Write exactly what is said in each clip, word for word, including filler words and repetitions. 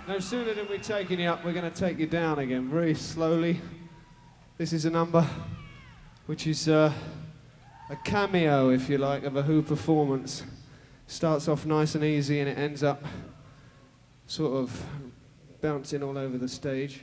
No sooner than we're taking you up, we're going to take you down again, very slowly. This is a number which is uh, a cameo, if you like, of a Who performance. Starts off nice and easy and it ends up sort of bouncing all over the stage.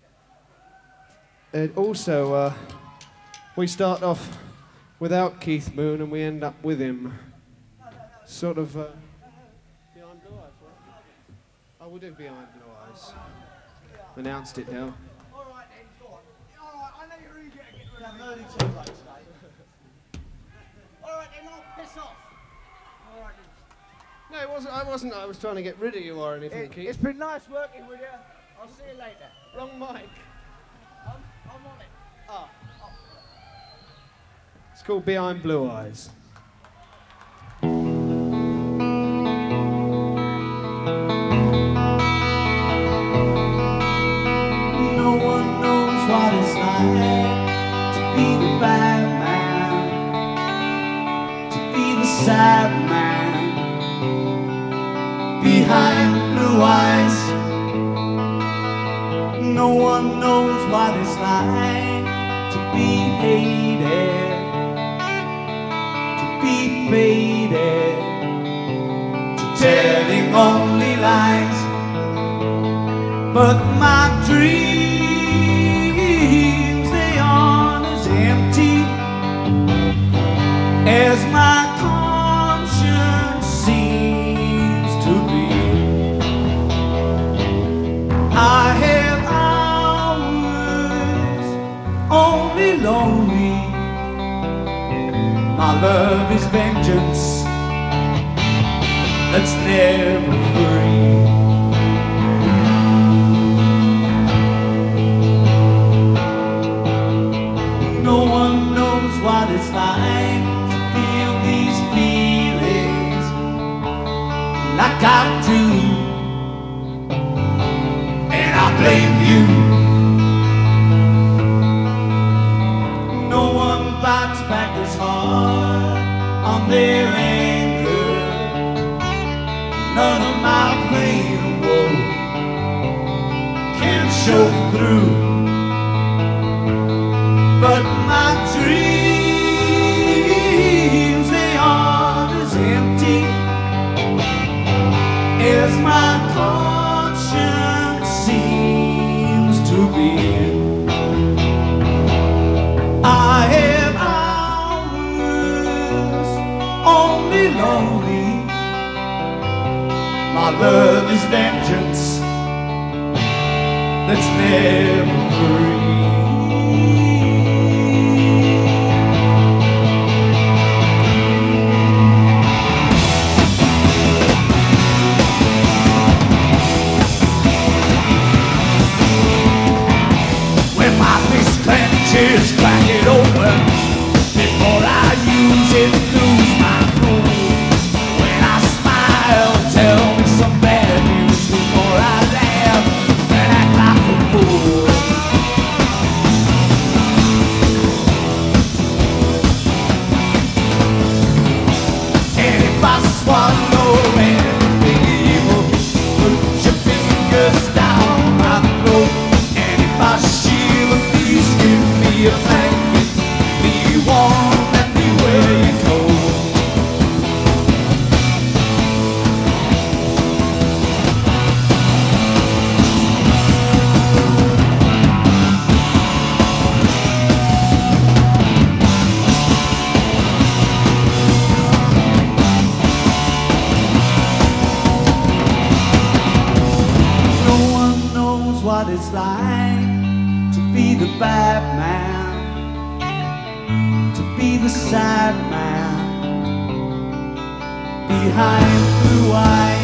And also, uh, we start off without Keith Moon and we end up with him. Sort of... Uh, Behind Blue Eyes, right? Oh, we'll do Behind Blue Eyes. Announced it now. All right then, go on. All right, I know you're eager to get rid of early too late today. All right then, I'll piss off. All right then. No, it wasn't. I wasn't. I was trying to get rid of you or anything, It, Keith. it's been nice working with you. I'll see you later. Wrong mic. I'm, I'm on it. Ah. It's called Behind Blue Eyes. No one knows what it's like to be the bad man, to be the sad man behind blue eyes. No one knows what it's like to be hated, to be faded, to telling only lies. But my dreams, they aren't as empty as my conscience seems to be. I have hours only lonely. My love is vengeance that's never free. No one knows what it's like to feel these feelings like I do, and I blame you. No one bites back as hard on their anger. None of my pain and woe can show through. But my dreams, they aren't as empty as my conscience seems to be. I have hours only lonely. My love is vengeance that's never free. Just crack it open before I use it, lose my cool. When I smile, tell me some bad news before I laugh and act like a fool. And if I swallow anything evil, put your fingers down my throat. And if I shiver, please give me a blanket, be warm and be where you go. No one knows what it's like to be the bad man, to be the sad man behind blue eyes.